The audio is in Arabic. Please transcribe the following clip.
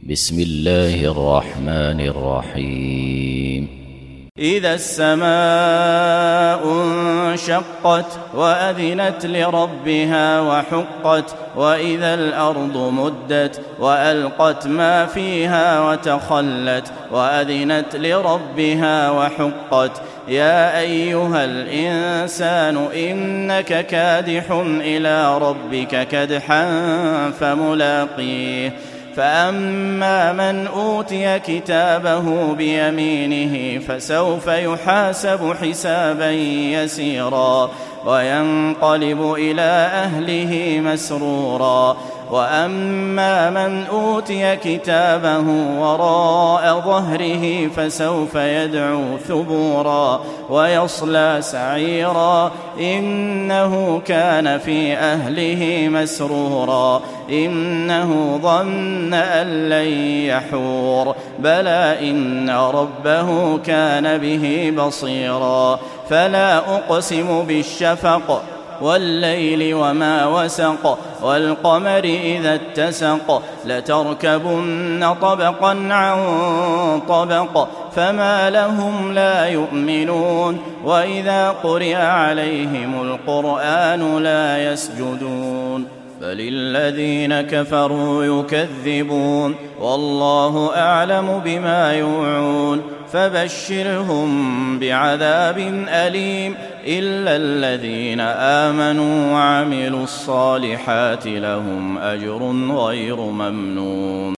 بسم الله الرحمن الرحيم إذا السماء انشقت وأذنت لربها وحقت وإذا الأرض مدت وألقت ما فيها وتخلت وأذنت لربها وحقت يا أيها الإنسان إنك كادح إلى ربك كدحا فملاقيه فأما من أوتي كتابه بيمينه فسوف يحاسب حسابا يسيرا وينقلب إلى أهله مسرورا وأما من أوتي كتابه وراء ظهره فسوف يدعو ثبورا ويصلى سعيرا إنه كان في أهله مسرورا إنه ظن أن لن يحور بلى إن ربه كان به بصيرا فلا أقسم بالشفق والليل وما وسق والقمر إذا اتسق لتركبن طبقا عن طبق فما لهم لا يؤمنون وإذا قرئ عليهم القرآن لا يسجدون بل الذين كفروا يكذبون والله أعلم بما يوعون فبشرهم بعذاب أليم إلا الذين آمنوا وعملوا الصالحات لهم أجر غير ممنون.